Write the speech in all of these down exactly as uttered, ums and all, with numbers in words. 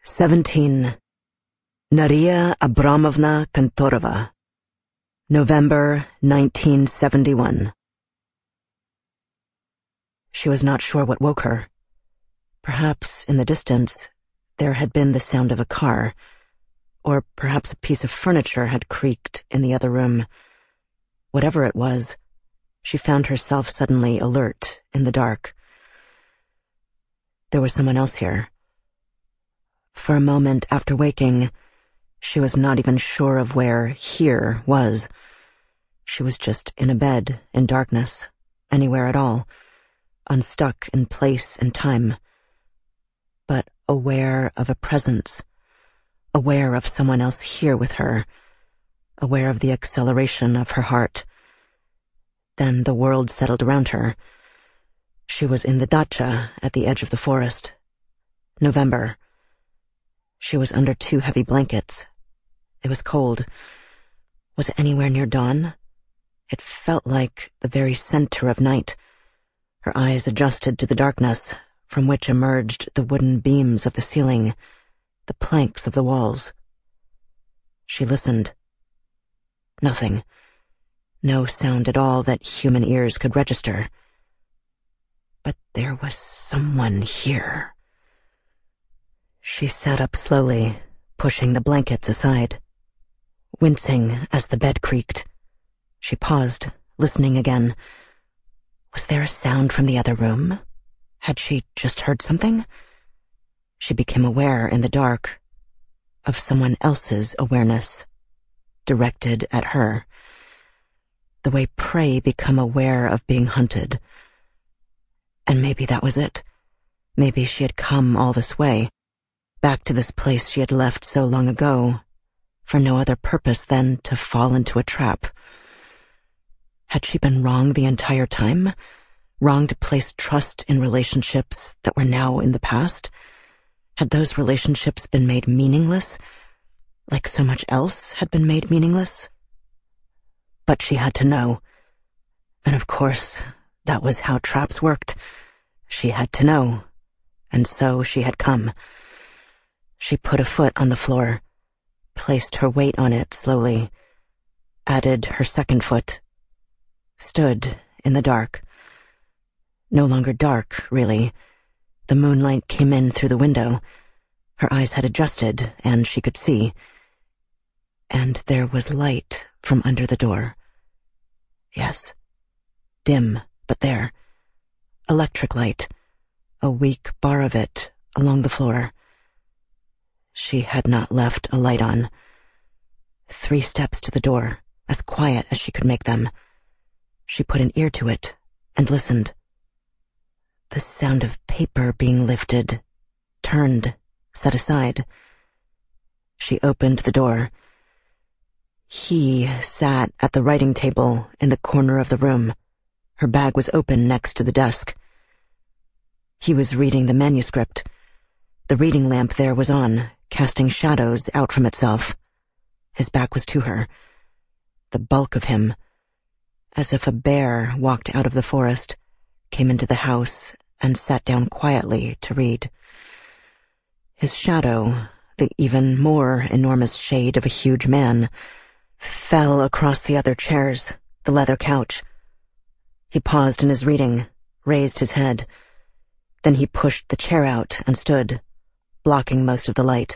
seventeen. Naria Abramovna Kantorova. November nineteen seventy-one. She was not sure what woke her. Perhaps, in the distance, there had been the sound of a car, or perhaps a piece of furniture had creaked in the other room. Whatever it was, she found herself suddenly alert in the dark. There was someone else here. For a moment after waking, she was not even sure of where here was. She was just in a bed, in darkness, anywhere at all, unstuck in place and time, but aware of a presence, aware of someone else here with her, aware of the acceleration of her heart. Then the world settled around her. She was in the dacha at the edge of the forest. November. She was under two heavy blankets. It was cold. Was it anywhere near dawn? It felt like the very center of night. Her eyes adjusted to the darkness, from which emerged the wooden beams of the ceiling, the planks of the walls. She listened. Nothing. No sound at all that human ears could register. But there was someone here. She sat up slowly, pushing the blankets aside. Wincing as the bed creaked. She paused, listening again. Was there a sound from the other room? Had she just heard something? She became aware in the dark of someone else's awareness, directed at her. The way prey become aware of being hunted. And maybe that was it. Maybe she had come all this way, back to this place she had left so long ago, for no other purpose than to fall into a trap. Had she been wrong the entire time? Wrong to place trust in relationships that were now in the past? Had those relationships been made meaningless, like so much else had been made meaningless? But she had to know. And of course, that was how traps worked. She had to know. And so she had come. She put a foot on the floor, placed her weight on it slowly, added her second foot, stood in the dark. No longer dark, really. The moonlight came in through the window. Her eyes had adjusted, and she could see. And there was light from under the door. Yes. Dim, but there. Electric light. A weak bar of it along the floor. She had not left a light on. Three steps to the door, as quiet as she could make them. She put an ear to it and listened. The sound of paper being lifted, turned, set aside. She opened the door. He sat at the writing table in the corner of the room. Her bag was open next to the desk. He was reading the manuscript. The reading lamp there was on, casting shadows out from itself. His back was to her. The bulk of him, as if a bear walked out of the forest, came into the house and sat down quietly to read. His shadow, the even more enormous shade of a huge man, fell across the other chairs, the leather couch. He paused in his reading, raised his head. Then he pushed the chair out and stood, blocking most of the light.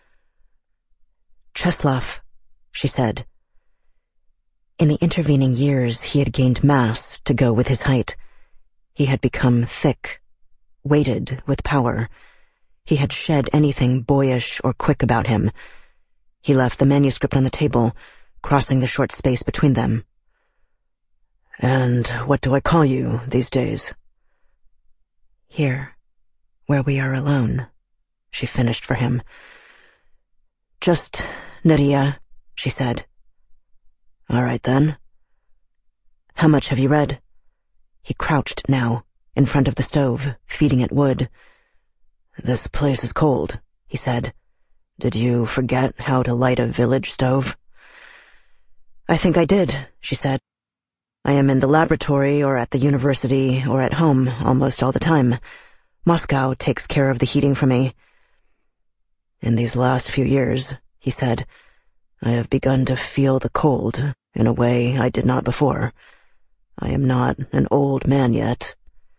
"Cheslav," she said. In the intervening years, he had gained mass to go with his height. He had become thick, weighted with power. He had shed anything boyish or quick about him. He left the manuscript on the table, crossing the short space between them. "And what do I call you these days?" "Here, where we are alone," she finished for him. "Just Nadia," she said. "All right, then. How much have you read?" He crouched now, in front of the stove, feeding it wood. "This place is cold," he said. "Did you forget how to light a village stove?" "I think I did," she said. "I am in the laboratory or at the university or at home almost all the time. Moscow takes care of the heating for me." "In these last few years," he said, "I have begun to feel the cold in a way I did not before. I am not an old man yet."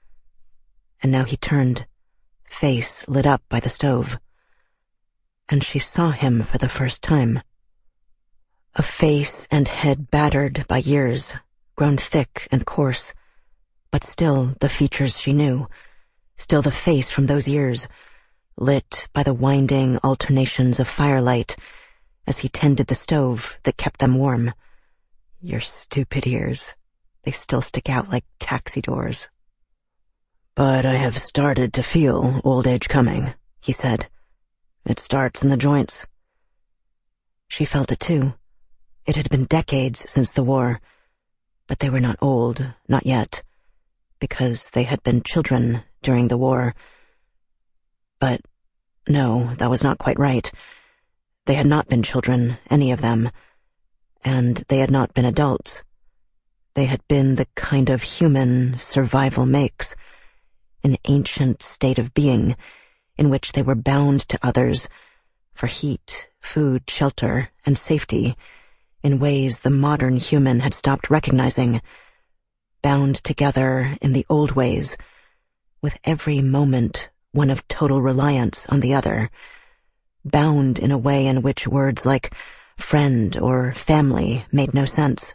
And now he turned, face lit up by the stove. And she saw him for the first time. A face and head battered by years, grown thick and coarse, but still the features she knew, still the face from those years, lit by the winding alternations of firelight as he tended the stove that kept them warm. Your stupid ears. They still stick out like taxi doors. "But I have started to feel old age coming," he said. "It starts in the joints." She felt it too. It had been decades since the war, but they were not old, not yet, because they had been children during the war. But no, that was not quite right. They had not been children, any of them, and they had not been adults. They had been the kind of human survival makes, an ancient state of being in which they were bound to others for heat, food, shelter, and safety in ways the modern human had stopped recognizing, bound together in the old ways, with every moment one of total reliance on the other, bound in a way in which words like friend or family made no sense.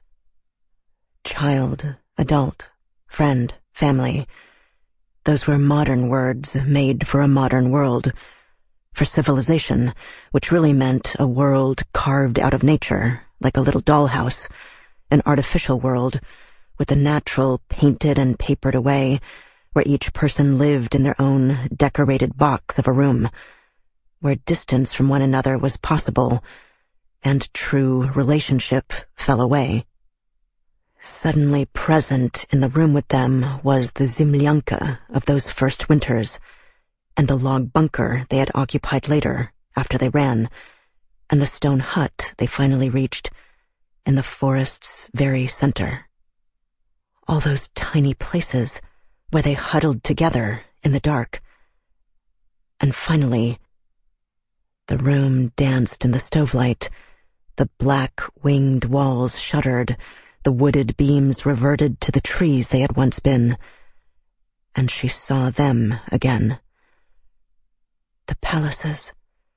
Child, adult, friend, family. Those were modern words made for a modern world, for civilization, which really meant a world carved out of nature, like a little dollhouse, an artificial world, with the natural painted and papered away, where each person lived in their own decorated box of a room, where distance from one another was possible, and true relationship fell away. Suddenly present in the room with them was the Zemlyanka of those first winters, and the log bunker they had occupied later, after they ran, and the stone hut they finally reached, in the forest's very center. All those tiny places where they huddled together in the dark. And finally, the room danced in the stovelight, the black-winged walls shuddered, the wooded beams reverted to the trees they had once been, and she saw them again. The palaces.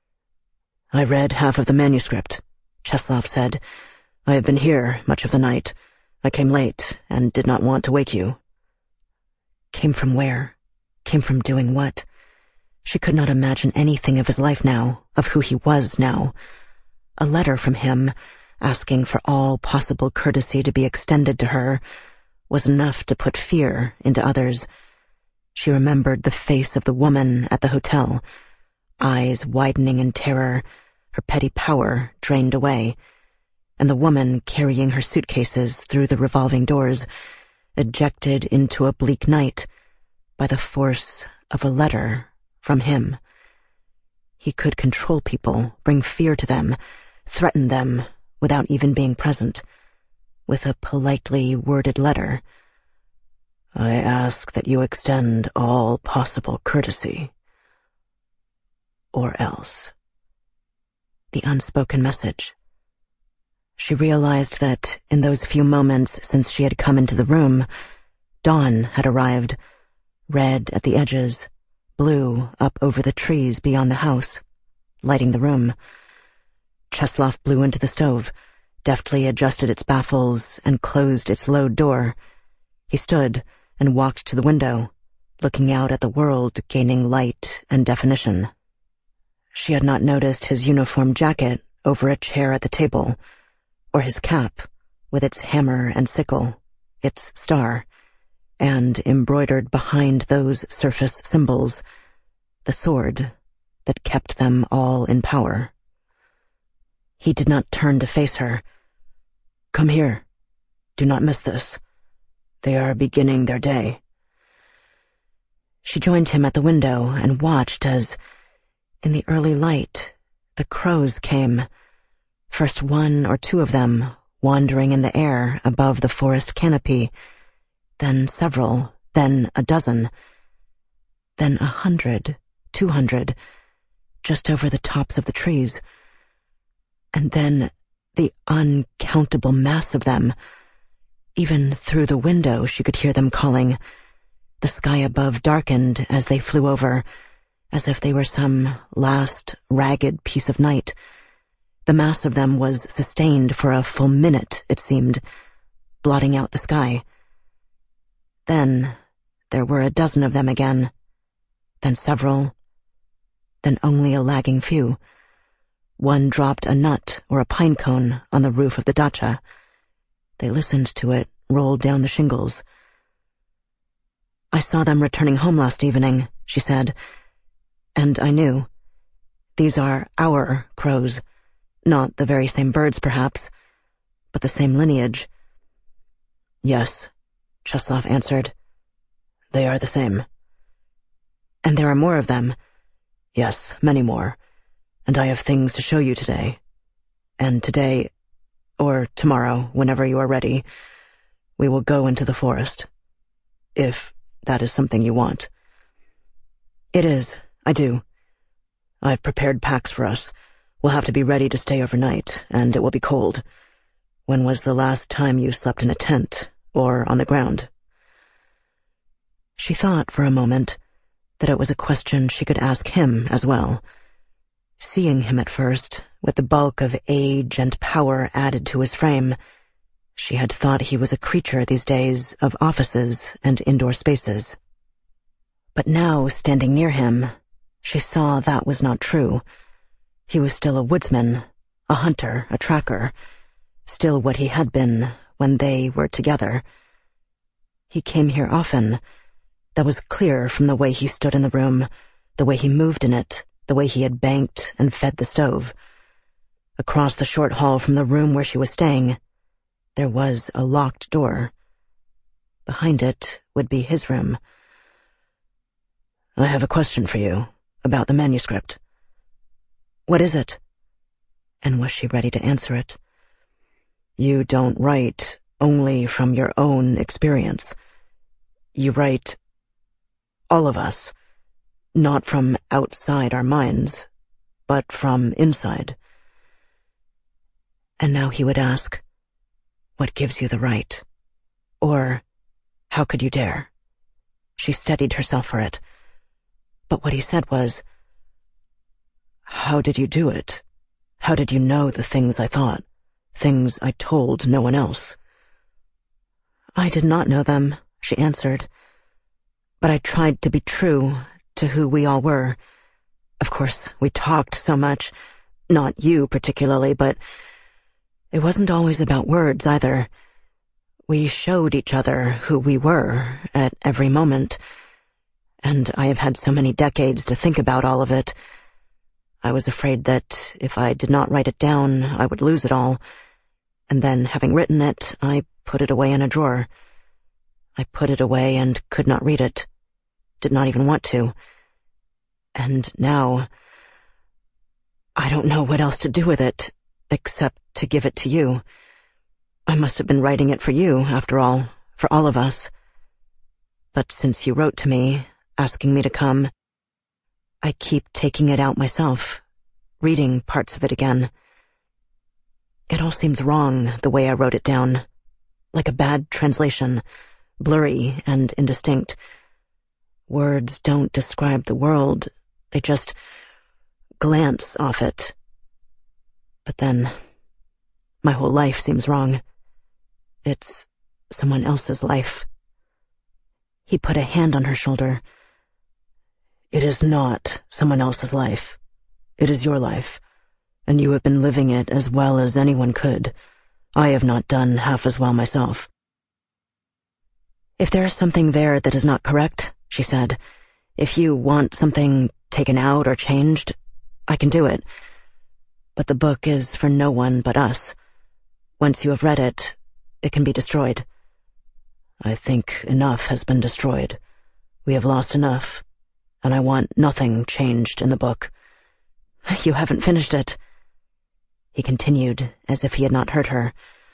"I read half of the manuscript," Cheslov said. "I have been here much of the night. I came late and did not want to wake you." Came from where? Came from doing what? She could not imagine anything of his life now, of who he was now. A letter from him, asking for all possible courtesy to be extended to her, was enough to put fear into others. She remembered the face of the woman at the hotel, eyes widening in terror, her petty power drained away, and the woman carrying her suitcases through the revolving doors, ejected into a bleak night by the force of a letter from him. He could control people, bring fear to them, threaten them without even being present, with a politely worded letter. "I ask that you extend all possible courtesy, or else." The unspoken message. She realized that in those few moments since she had come into the room, dawn had arrived, red at the edges, blue up over the trees beyond the house, lighting the room. Cheslov blew into the stove, deftly adjusted its baffles, and closed its load door. He stood and walked to the window, looking out at the world gaining light and definition. She had not noticed his uniform jacket over a chair at the table, or his cap with its hammer and sickle, its star, and embroidered behind those surface symbols, the sword that kept them all in power. He did not turn to face her. "Come here. Do not miss this. They are beginning their day." She joined him at the window and watched as, in the early light, the crows came, first one or two of them wandering in the air above the forest canopy, then several, then a dozen, then a hundred, two hundred, just over the tops of the trees. And then the uncountable mass of them. Even through the window she could hear them calling. The sky above darkened as they flew over, as if they were some last ragged piece of night. The mass of them was sustained for a full minute, it seemed, blotting out the sky. Then there were a dozen of them again, then several, then only a lagging few. One dropped a nut or a pine cone on the roof of the dacha. They listened to it roll down the shingles. "I saw them returning home last evening," she said, "and I knew. These are our crows, not the very same birds, perhaps, but the same lineage." "Yes," Cheslov answered. "They are the same." "And there are more of them?" "Yes, many more. And I have things to show you today. And today, or tomorrow, whenever you are ready, we will go into the forest. If that is something you want." "It is. I do. I've prepared packs for us. We'll have to be ready to stay overnight, and it will be cold. When was the last time you slept in a tent, or on the ground?" She thought for a moment that it was a question she could ask him as well. Seeing him at first, with the bulk of age and power added to his frame, she had thought he was a creature these days of offices and indoor spaces. But now, standing near him, she saw that was not true. He was still a woodsman, a hunter, a tracker, still what he had been when they were together. He came here often. That was clear from the way he stood in the room, the way he moved in it, the way he had banked and fed the stove. Across the short hall from the room where she was staying, there was a locked door. Behind it would be his room. "I have a question for you, about the manuscript." "What is it?" And was she ready to answer it? "You don't write only from your own experience. You write, all of us, not from outside our minds, but from inside." And now he would ask, "What gives you the right?" Or, "How could you dare?" She steadied herself for it. But what he said was, "How did you do it? How did you know the things I thought, things I told no one else?" "I did not know them," she answered. "But I tried to be true to who we all were. Of course, we talked so much, not you particularly, but it wasn't always about words either. We showed each other who we were at every moment, and I have had so many decades to think about all of it. I was afraid that if I did not write it down, I would lose it all, and then, having written it, I put it away in a drawer. I put it away and could not read it, did not even want to. And now, I don't know what else to do with it, except to give it to you. I must have been writing it for you, after all, for all of us. But since you wrote to me, asking me to come, I keep taking it out myself, reading parts of it again. It all seems wrong, the way I wrote it down, like a bad translation, blurry and indistinct. Words don't describe the world, they just glance off it. But then, my whole life seems wrong. It's someone else's life." He put a hand on her shoulder. "It is not someone else's life. It is your life, and you have been living it as well as anyone could. I have not done half as well myself." "If there is something there that is not correct," she said, "if you want something taken out or changed, I can do it. But the book is for no one but us. Once you have read it, it can be destroyed." "I think enough has been destroyed. We have lost enough, and I want nothing changed in the book." "You haven't finished it," he continued, as if he had not heard her.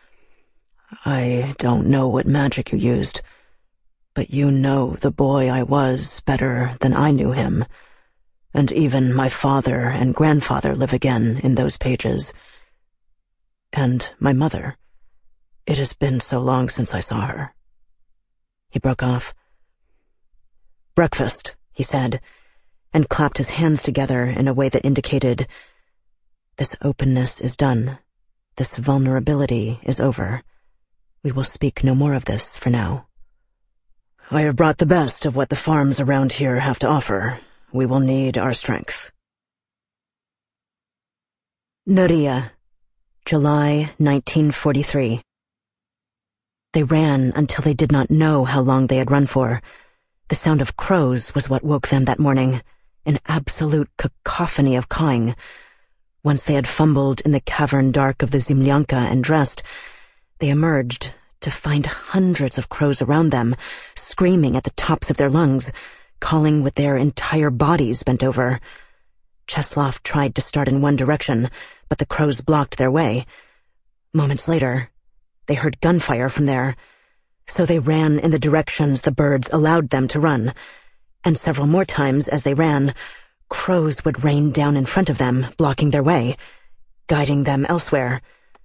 "I don't know what magic you used, but you know the boy I was better than I knew him, and even my father and grandfather live again in those pages. And my mother. It has been so long since I saw her." He broke off. "Breakfast," he said, and clapped his hands together in a way that indicated, "This openness is done. This vulnerability is over. We will speak no more of this for now. I have brought the best of what the farms around here have to offer. We will need our strength." Nuria, July nineteen forty-three. They ran until they did not know how long they had run for. The sound of crows was what woke them that morning, an absolute cacophony of cawing. Once they had fumbled in the cavern dark of the Zemlyanka and dressed, they emerged to find hundreds of crows around them, screaming at the tops of their lungs, calling with their entire bodies bent over. Cheslov tried to start in one direction, but the crows blocked their way. Moments later, they heard gunfire from there, so they ran in the directions the birds allowed them to run, and several more times as they ran, crows would rain down in front of them, blocking their way, guiding them elsewhere.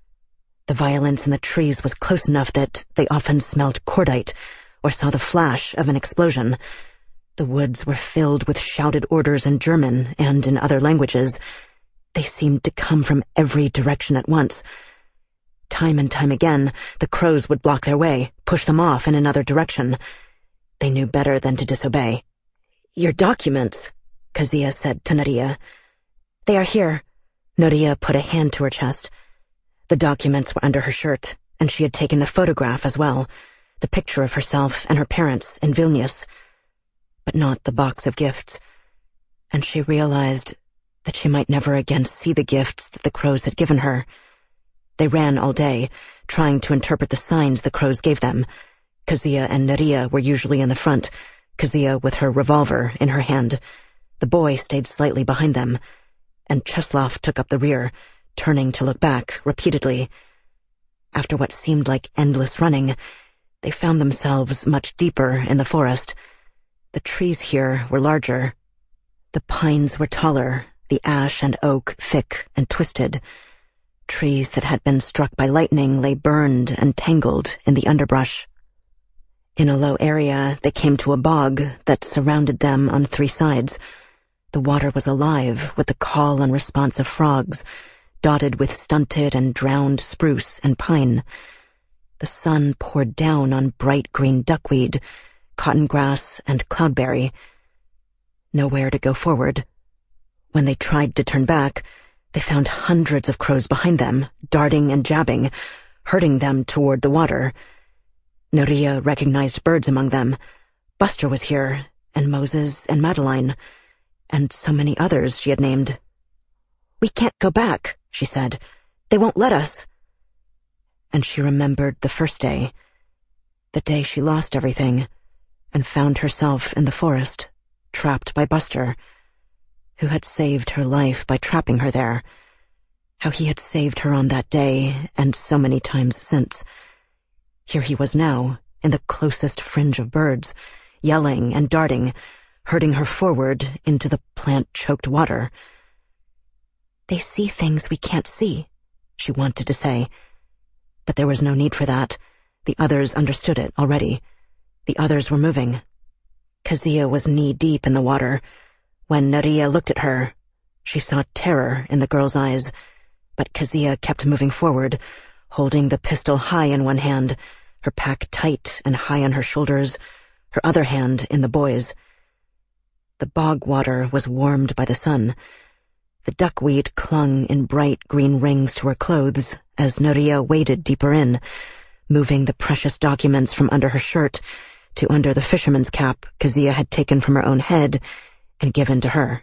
The violence in the trees was close enough that they often smelled cordite or saw the flash of an explosion. The woods were filled with shouted orders in German and in other languages. They seemed to come from every direction at once. Time and time again, the crows would block their way, push them off in another direction. They knew better than to disobey. "Your documents," Kezia said to Nuria. "They are here." Nuria put a hand to her chest. The documents were under her shirt, and she had taken the photograph as well, the picture of herself and her parents in Vilnius, but not the box of gifts. And she realized that she might never again see the gifts that the crows had given her. They ran all day, trying to interpret the signs the crows gave them. Kezia and Nuria were usually in the front, Kezia with her revolver in her hand. The boy stayed slightly behind them, and Cheslov took up the rear, turning to look back repeatedly. After what seemed like endless running, they found themselves much deeper in the forest. The trees here were larger. The pines were taller, the ash and oak thick and twisted. Trees that had been struck by lightning lay burned and tangled in the underbrush. In a low area, they came to a bog that surrounded them on three sides. The water was alive with the call and response of frogs, dotted with stunted and drowned spruce and pine. The sun poured down on bright green duckweed, cotton grass, and cloudberry. Nowhere to go forward. When they tried to turn back, they found hundreds of crows behind them, darting and jabbing, herding them toward the water. Nuria recognized birds among them. Buster was here, and Moses and Madeline, and so many others she had named. "We can't go back," she said. "They won't let us." And she remembered the first day, the day she lost everything, and found herself in the forest, trapped by Buster, who had saved her life by trapping her there, how he had saved her on that day and so many times since. Here he was now, in the closest fringe of birds, yelling and darting, herding her forward into the plant-choked water. "They see things we can't see," she wanted to say, but there was no need for that. The others understood it already. The others were moving. Kezia was knee-deep in the water. When Nuria looked at her, she saw terror in the girl's eyes, but Kezia kept moving forward, holding the pistol high in one hand, her pack tight and high on her shoulders, her other hand in the boy's. The bog water was warmed by the sun. The duckweed clung in bright green rings to her clothes as Nuria waded deeper in, moving the precious documents from under her shirt to under the fisherman's cap Kezia had taken from her own head and given to her.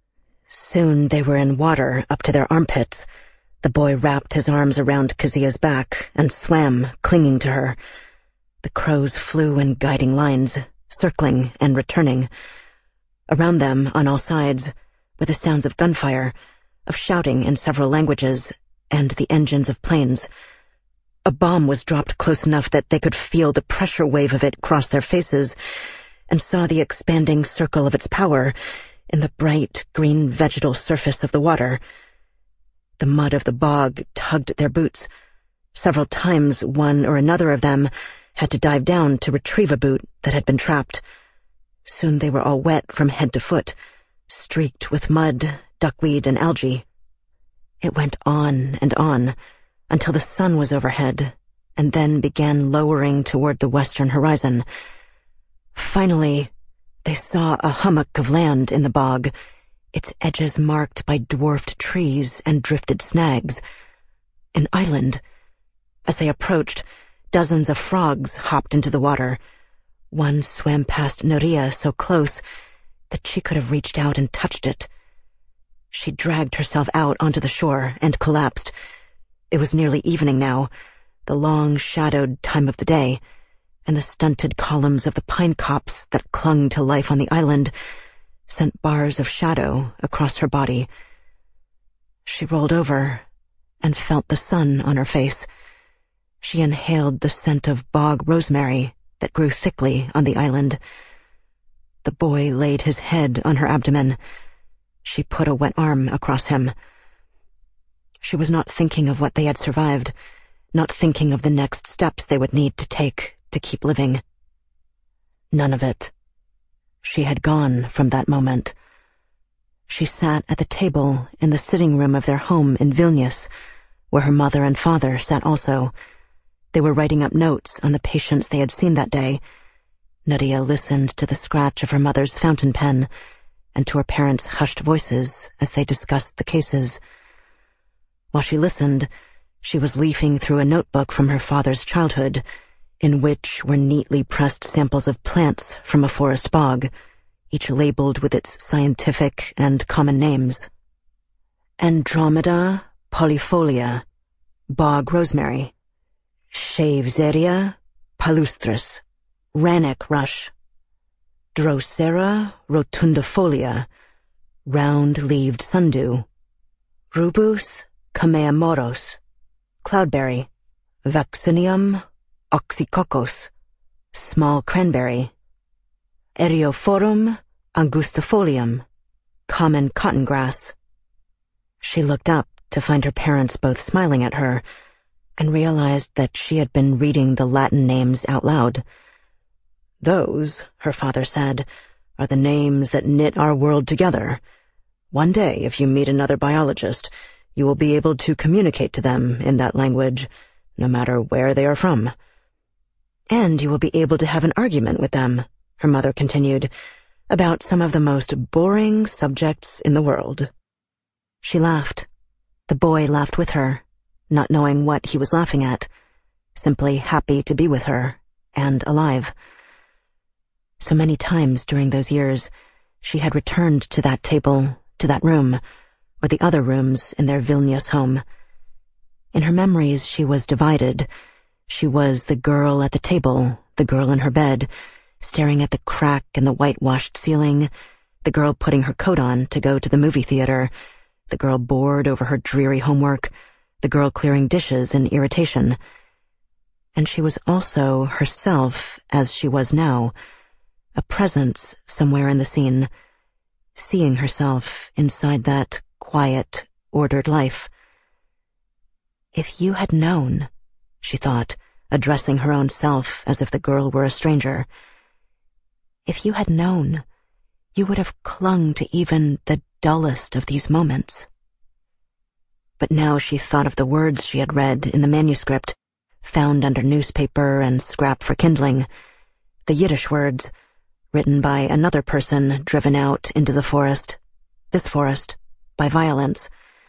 Soon they were in water up to their armpits. The boy wrapped his arms around Kezia's back and swam, clinging to her. The crows flew in guiding lines, circling and returning. Around them, on all sides, were the sounds of gunfire, of shouting in several languages, and the engines of planes. A bomb was dropped close enough that they could feel the pressure wave of it cross their faces, and saw the expanding circle of its power, in the bright green vegetal surface of the water. The mud of the bog tugged at their boots. Several times one or another of them had to dive down to retrieve a boot that had been trapped. Soon they were all wet from head to foot, streaked with mud, duckweed, and algae. It went on and on until the sun was overhead, and then began lowering toward the western horizon. Finally, they saw a hummock of land in the bog, its edges marked by dwarfed trees and drifted snags. An island. As they approached, dozens of frogs hopped into the water. One swam past Nuria so close that she could have reached out and touched it. She dragged herself out onto the shore and collapsed. It was nearly evening now, the long shadowed time of the day, and the stunted columns of the pine copse that clung to life on the island sent bars of shadow across her body. She rolled over and felt the sun on her face. She inhaled the scent of bog rosemary that grew thickly on the island. The boy laid his head on her abdomen. She put a wet arm across him. She was not thinking of what they had survived, not thinking of the next steps they would need to take to keep living. None of it. She had gone from that moment. She sat at the table in the sitting room of their home in Vilnius, where her mother and father sat also. They were writing up notes on the patients they had seen that day. Nuria listened to the scratch of her mother's fountain pen and to her parents' hushed voices as they discussed the cases. While she listened, she was leafing through a notebook from her father's childhood, in which were neatly pressed samples of plants from a forest bog, each labeled with its scientific and common names. Andromeda polyfolia, bog rosemary. Shavezeria palustris, rannoch rush. Drosera rotundifolia, round-leaved sundew. Rubus cameamoros, cloudberry. Vaccinium oxycoccos, small cranberry. Eriophorum angustifolium, common cotton grass. She looked up to find her parents both smiling at her, and realized that she had been reading the Latin names out loud. "Those," her father said, "are the names that knit our world together. One day, if you meet another biologist, you will be able to communicate to them in that language, no matter where they are from. And you will be able to have an argument with them," her mother continued, "about some of the most boring subjects in the world." She laughed. The boy laughed with her, not knowing what he was laughing at, simply happy to be with her, and alive. So many times during those years, she had returned to that table, to that room, or the other rooms in their Vilnius home. In her memories, she was divided. She was the girl at the table, the girl in her bed, staring at the crack in the whitewashed ceiling, the girl putting her coat on to go to the movie theater, the girl bored over her dreary homework, the girl clearing dishes in irritation. And she was also herself as she was now, a presence somewhere in the scene, seeing herself inside that quiet, ordered life. If you had known, she thought, addressing her own self as if the girl were a stranger, if you had known, you would have clung to even the dullest of these moments. But now she thought of the words she had read in the manuscript, found under newspaper and scrap for kindling, the Yiddish words, written by another person driven out into the forest, this forest, by violence.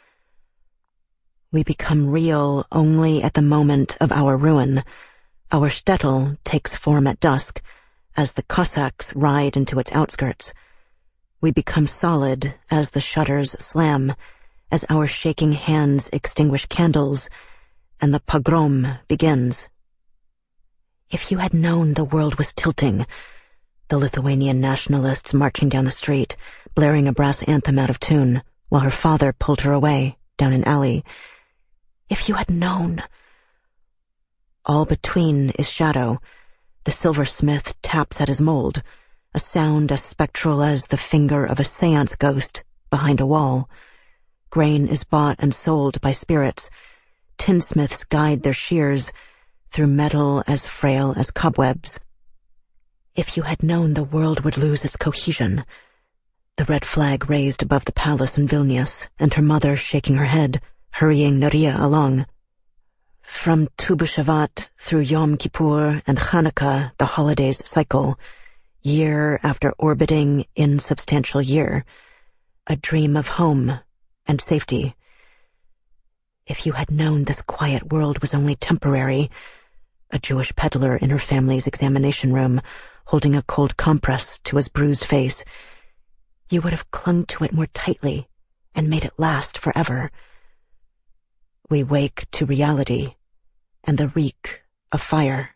We become real only at the moment of our ruin. Our shtetl takes form at dusk, as the Cossacks ride into its outskirts. We become solid as the shutters slam, as our shaking hands extinguish candles, and the pogrom begins. If you had known the world was tilting, the Lithuanian nationalists marching down the street, blaring a brass anthem out of tune, while her father pulled her away, down an alley. If you had known. All between is shadow. The silversmith taps at his mold. a sound as spectral as the finger of a seance ghost behind a wall. Grain is bought and sold by spirits. Tinsmiths guide their shears through metal as frail as cobwebs. If you had known the world would lose its cohesion. The red flag raised above the palace in Vilnius, and her mother shaking her head, hurrying Nuria along. From Tu B'Shavat through Yom Kippur and Hanukkah, the holidays cycle, year after orbiting insubstantial year, a dream of home and safety. If you had known this quiet world was only temporary, a Jewish peddler in her family's examination room, holding a cold compress to his bruised face, you would have clung to it more tightly and made it last forever. We wake to reality and the reek of fire.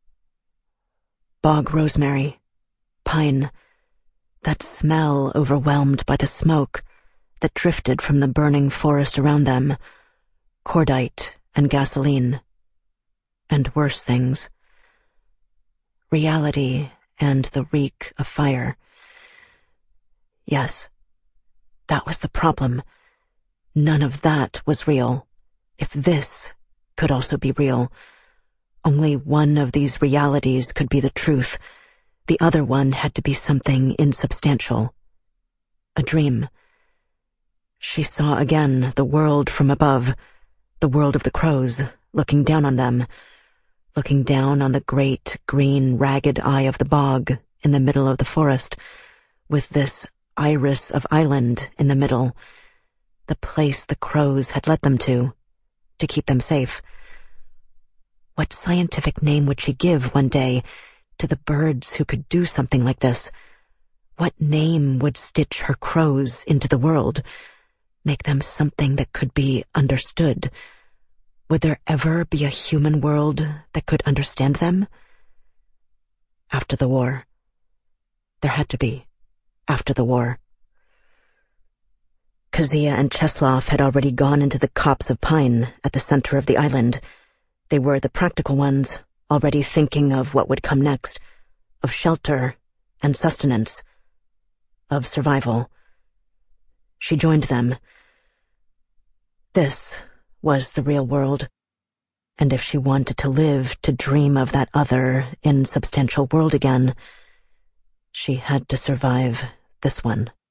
Bog rosemary, pine, that smell overwhelmed by the smoke that drifted from the burning forest around them, cordite and gasoline, and worse things. Reality and the reek of fire. Yes, that was the problem. None of that was real. If this could also be real, only one of these realities could be the truth. The other one had to be something insubstantial. A dream. She saw again the world from above, the world of the crows, looking down on them, looking down on the great, green, ragged eye of the bog in the middle of the forest, with this iris of island in the middle, the place the crows had led them to, to keep them safe. What scientific name would she give one day to the birds who could do something like this? What name would stitch her crows into the world, make them something that could be understood? Would there ever be a human world that could understand them? After the war. There had to be. After the war. Kezia and Cheslov had already gone into the copse of pine at the center of the island. They were the practical ones, already thinking of what would come next, of shelter and sustenance, of survival. She joined them. This was the real world, and if she wanted to live to dream of that other, insubstantial world again, she had to survive this one.